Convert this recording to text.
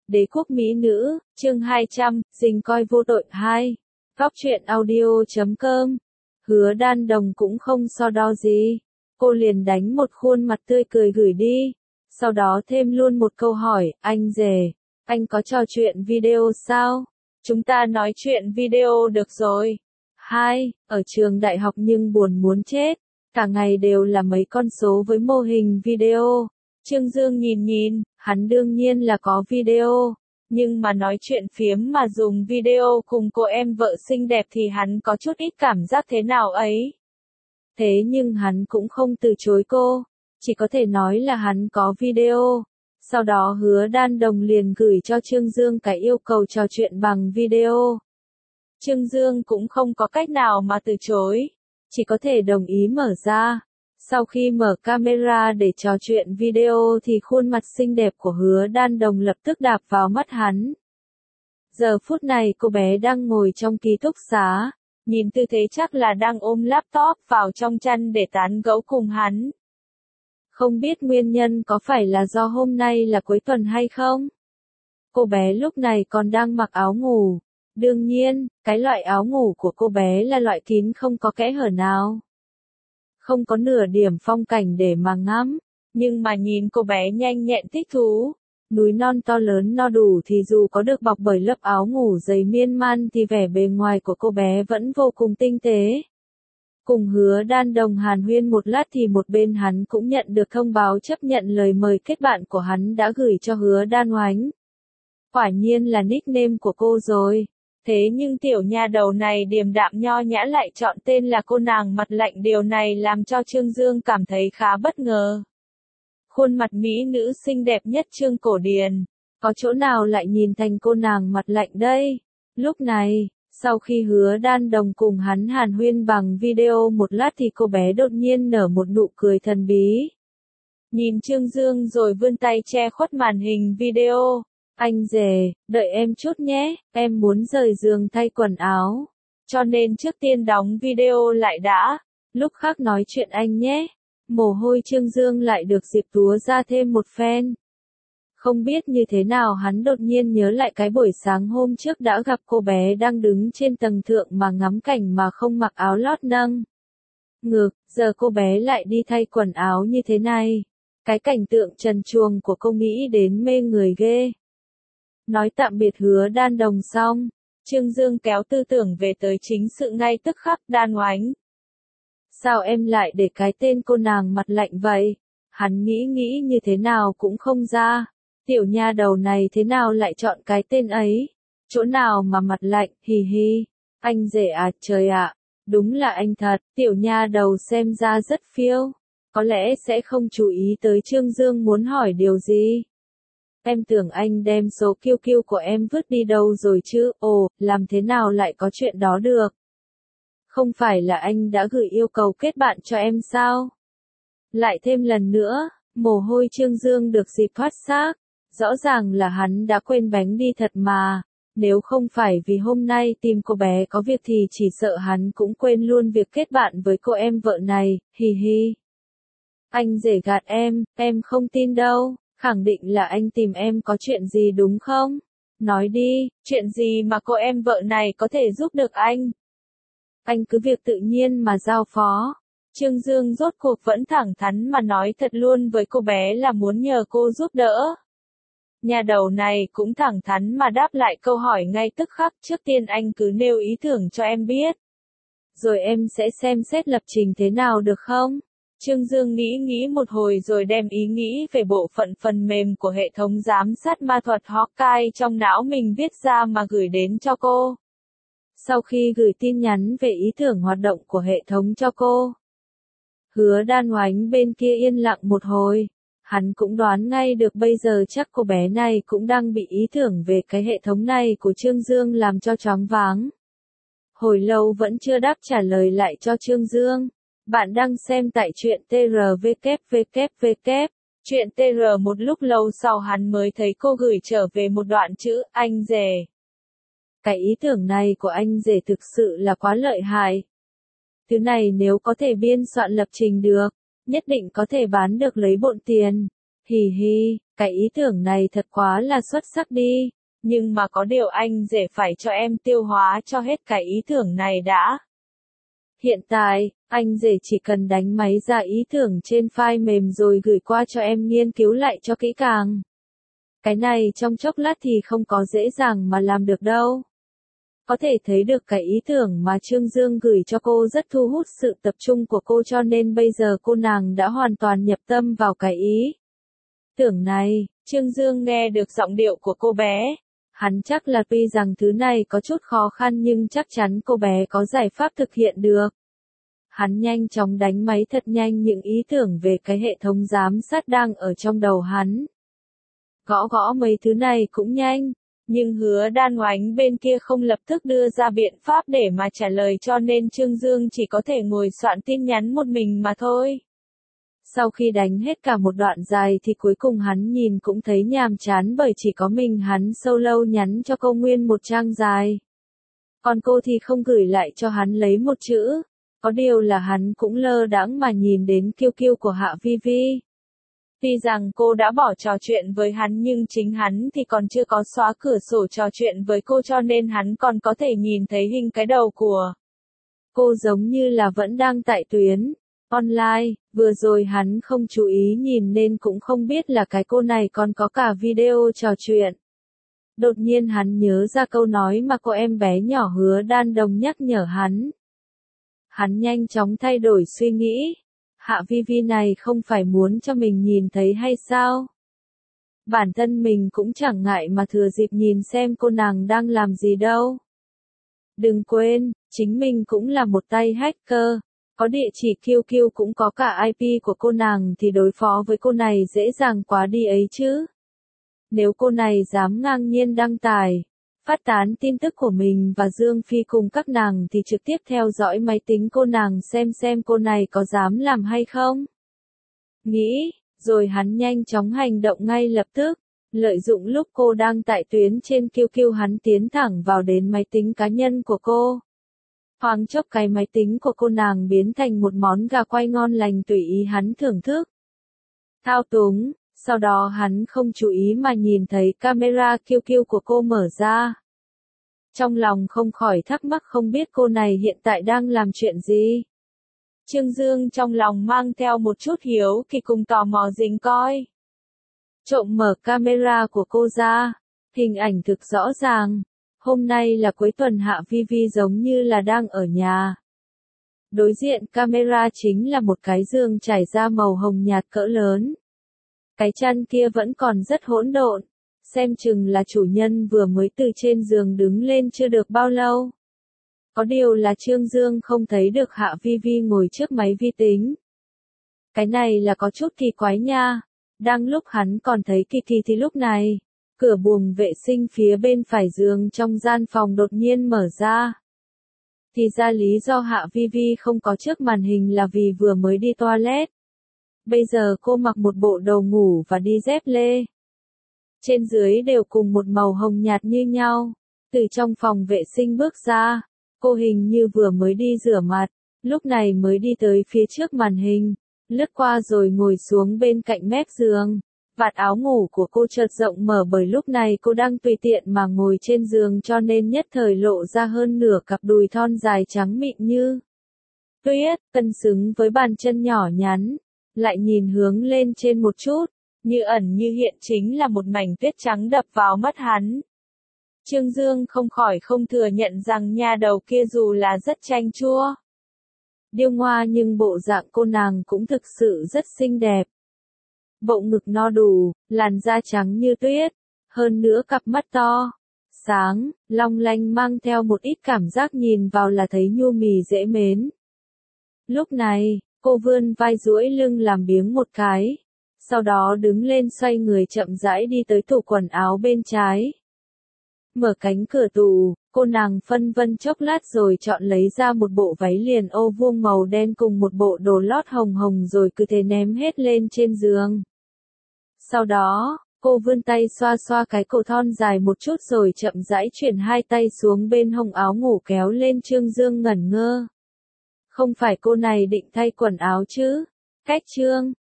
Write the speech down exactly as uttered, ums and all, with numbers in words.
Đế quốc mỹ nữ, chương hai trăm, dình coi vô tội hai. Góc truyện audio chấm com. Hứa Đan Đồng cũng không so đo gì. Cô liền đánh một khuôn mặt tươi cười gửi đi. Sau đó thêm luôn một câu hỏi, anh rể, anh có trò chuyện video sao? Chúng ta nói chuyện video được rồi. Hai, ở trường đại học nhưng buồn muốn chết. Cả ngày đều là mấy con số với mô hình video. Trương Dương nhìn nhìn, hắn đương nhiên là có video. Nhưng mà nói chuyện phiếm mà dùng video cùng cô em vợ xinh đẹp thì hắn có chút ít cảm giác thế nào ấy. Thế nhưng hắn cũng không từ chối cô. Chỉ có thể nói là hắn có video. Sau đó Hứa Đan Đồng liền gửi cho Trương Dương cái yêu cầu trò chuyện bằng video. Trương Dương cũng không có cách nào mà từ chối. Chỉ có thể đồng ý mở ra. Sau khi mở camera để trò chuyện video thì khuôn mặt xinh đẹp của Hứa Đan Đồng lập tức đạp vào mắt hắn. Giờ phút này cô bé đang ngồi trong ký túc xá. Nhìn tư thế chắc là đang ôm laptop vào trong chăn để tán gẫu cùng hắn. Không biết nguyên nhân có phải là do hôm nay là cuối tuần hay không? Cô bé lúc này còn đang mặc áo ngủ. Đương nhiên, cái loại áo ngủ của cô bé là loại kín không có kẽ hở nào. Không có nửa điểm phong cảnh để mà ngắm. Nhưng mà nhìn cô bé nhanh nhẹn thích thú. Núi non to lớn no đủ thì dù có được bọc bởi lớp áo ngủ dày miên man thì vẻ bề ngoài của cô bé vẫn vô cùng tinh tế. Cùng Hứa Đan Đồng hàn huyên một lát thì một bên hắn cũng nhận được thông báo chấp nhận lời mời kết bạn của hắn đã gửi cho Hứa Đan Oánh. Quả nhiên là nickname của cô rồi. Thế nhưng tiểu nha đầu này điềm đạm nho nhã lại chọn tên là cô nàng mặt lạnh, điều này làm cho Trương Dương cảm thấy khá bất ngờ. Khuôn mặt mỹ nữ xinh đẹp nhất Trương Cổ Điền, có chỗ nào lại nhìn thành cô nàng mặt lạnh đây? Lúc này, sau khi Hứa Đan Đồng cùng hắn hàn huyên bằng video một lát thì cô bé đột nhiên nở một nụ cười thần bí. Nhìn Trương Dương rồi vươn tay che khuất màn hình video. Anh rể, đợi em chút nhé, em muốn rời giường thay quần áo. Cho nên trước tiên đóng video lại đã, lúc khác nói chuyện anh nhé. Mồ hôi Trương Dương lại được dịp túa ra thêm một phen. Không biết như thế nào hắn đột nhiên nhớ lại cái buổi sáng hôm trước đã gặp cô bé đang đứng trên tầng thượng mà ngắm cảnh mà không mặc áo lót nâng ngực, giờ cô bé lại đi thay quần áo như thế này. Cái cảnh tượng trần truồng của cô nghĩ đến mê người ghê. Nói tạm biệt Hứa Đan Đồng xong, Trương Dương kéo tư tưởng về tới chính sự ngay tức khắc. Đan Oánh, sao em lại để cái tên cô nàng mặt lạnh vậy? Hắn nghĩ nghĩ như thế nào cũng không ra. Tiểu nha đầu này thế nào lại chọn cái tên ấy? Chỗ nào mà mặt lạnh, hì hì. Anh rể à, trời ạ, đúng là anh thật. Tiểu nha đầu xem ra rất phiêu. Có lẽ sẽ không chú ý tới Trương Dương muốn hỏi điều gì. Em tưởng anh đem số kiu kiu của em vứt đi đâu rồi chứ? Ồ, làm thế nào lại có chuyện đó được? Không phải là anh đã gửi yêu cầu kết bạn cho em sao? Lại thêm lần nữa, mồ hôi Trương Dương được dịp thoát xác. Rõ ràng là hắn đã quên bánh đi thật mà. Nếu không phải vì hôm nay tìm cô bé có việc thì chỉ sợ hắn cũng quên luôn việc kết bạn với cô em vợ này, hì hì. Anh rể gạt em, em không tin đâu. Khẳng định là anh tìm em có chuyện gì đúng không? Nói đi, chuyện gì mà cô em vợ này có thể giúp được anh? Anh cứ việc tự nhiên mà giao phó. Trương Dương rốt cuộc vẫn thẳng thắn mà nói thật luôn với cô bé là muốn nhờ cô giúp đỡ. Nhà đầu này cũng thẳng thắn mà đáp lại câu hỏi ngay tức khắc. Trước tiên anh cứ nêu ý tưởng cho em biết. Rồi em sẽ xem xét lập trình thế nào được không? Trương Dương nghĩ nghĩ một hồi rồi đem ý nghĩ về bộ phận phần mềm của hệ thống giám sát ma thuật Hawkeye trong não mình viết ra mà gửi đến cho cô. Sau khi gửi tin nhắn về ý tưởng hoạt động của hệ thống cho cô, Hứa Đan Oánh bên kia yên lặng một hồi. Hắn cũng đoán ngay được bây giờ chắc cô bé này cũng đang bị ý tưởng về cái hệ thống này của Trương Dương làm cho choáng váng. Hồi lâu vẫn chưa đáp trả lời lại cho Trương Dương. Bạn đang xem tại truyện tê rờ vê kép vê kép vê kép. Truyện tê rờ một lúc lâu sau hắn mới thấy cô gửi trở về một đoạn chữ, anh rể. Cái ý tưởng này của anh rể thực sự là quá lợi hại. Thứ này nếu có thể biên soạn lập trình được, nhất định có thể bán được lấy bộn tiền. Hì hì, cái ý tưởng này thật quá là xuất sắc đi. Nhưng mà có điều anh rể phải cho em tiêu hóa cho hết cái ý tưởng này đã. Hiện tại, anh rể chỉ cần đánh máy ra ý tưởng trên file mềm rồi gửi qua cho em nghiên cứu lại cho kỹ càng. Cái này trong chốc lát thì không có dễ dàng mà làm được đâu. Có thể thấy được cái ý tưởng mà Trương Dương gửi cho cô rất thu hút sự tập trung của cô cho nên bây giờ cô nàng đã hoàn toàn nhập tâm vào cái ý tưởng này. Trương Dương nghe được giọng điệu của cô bé. Hắn chắc là tuy rằng thứ này có chút khó khăn nhưng chắc chắn cô bé có giải pháp thực hiện được. Hắn nhanh chóng đánh máy thật nhanh những ý tưởng về cái hệ thống giám sát đang ở trong đầu hắn. Gõ gõ mấy thứ này cũng nhanh, nhưng Hứa Đan Oánh bên kia không lập tức đưa ra biện pháp để mà trả lời cho nên Trương Dương chỉ có thể ngồi soạn tin nhắn một mình mà thôi. Sau khi đánh hết cả một đoạn dài thì cuối cùng hắn nhìn cũng thấy nhàm chán bởi chỉ có mình hắn solo nhắn cho cô nguyên một trang dài. Còn cô thì không gửi lại cho hắn lấy một chữ. Có điều là hắn cũng lơ đãng mà nhìn đến kiêu kiêu của Hạ Vi Vi. Tuy rằng cô đã bỏ trò chuyện với hắn nhưng chính hắn thì còn chưa có xóa cửa sổ trò chuyện với cô cho nên hắn còn có thể nhìn thấy hình cái đầu của cô giống như là vẫn đang tại tuyến online. Vừa rồi hắn không chú ý nhìn nên cũng không biết là cái cô này còn có cả video trò chuyện. Đột nhiên hắn nhớ ra câu nói mà cô em bé nhỏ Hứa Đan Đồng nhắc nhở hắn. Hắn nhanh chóng thay đổi suy nghĩ. Hạ Vi Vi này không phải muốn cho mình nhìn thấy hay sao? Bản thân mình cũng chẳng ngại mà thừa dịp nhìn xem cô nàng đang làm gì đâu. Đừng quên, chính mình cũng là một tay hacker. Có địa chỉ Q Q cũng có cả I P của cô nàng thì đối phó với cô này dễ dàng quá đi ấy chứ. Nếu cô này dám ngang nhiên đăng tải, phát tán tin tức của mình và Dương Phi cùng các nàng thì trực tiếp theo dõi máy tính cô nàng xem xem cô này có dám làm hay không. Nghĩ, rồi hắn nhanh chóng hành động ngay lập tức, lợi dụng lúc cô đang tại tuyến trên Q Q hắn tiến thẳng vào đến máy tính cá nhân của cô. Thoáng chốc cái máy tính của cô nàng biến thành một món gà quay ngon lành tùy ý hắn thưởng thức. Thao túng. Sau đó hắn không chú ý mà nhìn thấy camera Q Q của cô mở ra. Trong lòng không khỏi thắc mắc không biết cô này hiện tại đang làm chuyện gì. Trương Dương trong lòng mang theo một chút hiếu kỳ cùng tò mò dính coi. Trộm mở camera của cô ra, hình ảnh thực rõ ràng. Hôm nay là cuối tuần Hạ Vi Vi giống như là đang ở nhà. Đối diện camera chính là một cái giường trải da màu hồng nhạt cỡ lớn. Cái chăn kia vẫn còn rất hỗn độn, xem chừng là chủ nhân vừa mới từ trên giường đứng lên chưa được bao lâu. Có điều là Trương Dương không thấy được Hạ Vi Vi ngồi trước máy vi tính. Cái này là có chút kỳ quái nha. Đang lúc hắn còn thấy kỳ kỳ thì lúc này, cửa buồng vệ sinh phía bên phải giường trong gian phòng đột nhiên mở ra. Thì ra lý do Hạ Vi Vi không có trước màn hình là vì vừa mới đi toilet. Bây giờ cô mặc một bộ đồ ngủ và đi dép lê. Trên dưới đều cùng một màu hồng nhạt như nhau. Từ trong phòng vệ sinh bước ra, cô hình như vừa mới đi rửa mặt, lúc này mới đi tới phía trước màn hình, lướt qua rồi ngồi xuống bên cạnh mép giường. Vạt áo ngủ của cô chợt rộng mở bởi lúc này cô đang tùy tiện mà ngồi trên giường cho nên nhất thời lộ ra hơn nửa cặp đùi thon dài trắng mịn như tuyết, cân xứng với bàn chân nhỏ nhắn. Lại nhìn hướng lên trên một chút, như ẩn như hiện chính là một mảnh tuyết trắng đập vào mắt hắn. Trương Dương không khỏi không thừa nhận rằng nha đầu kia dù là rất chanh chua, điêu ngoa nhưng bộ dạng cô nàng cũng thực sự rất xinh đẹp. Bộ ngực no đủ, làn da trắng như tuyết, hơn nữa cặp mắt to, sáng, long lanh mang theo một ít cảm giác nhìn vào là thấy nhu mì dễ mến. Lúc này, cô vươn vai duỗi lưng làm biếng một cái, sau đó đứng lên xoay người chậm rãi đi tới tủ quần áo bên trái. Mở cánh cửa tủ, cô nàng phân vân chốc lát rồi chọn lấy ra một bộ váy liền ô vuông màu đen cùng một bộ đồ lót hồng hồng rồi cứ thế ném hết lên trên giường. Sau đó, cô vươn tay xoa xoa cái cổ thon dài một chút rồi chậm rãi chuyển hai tay xuống bên hông áo ngủ kéo lên. Trương Dương ngẩn ngơ. Không phải cô này định thay quần áo chứ? Cách Trương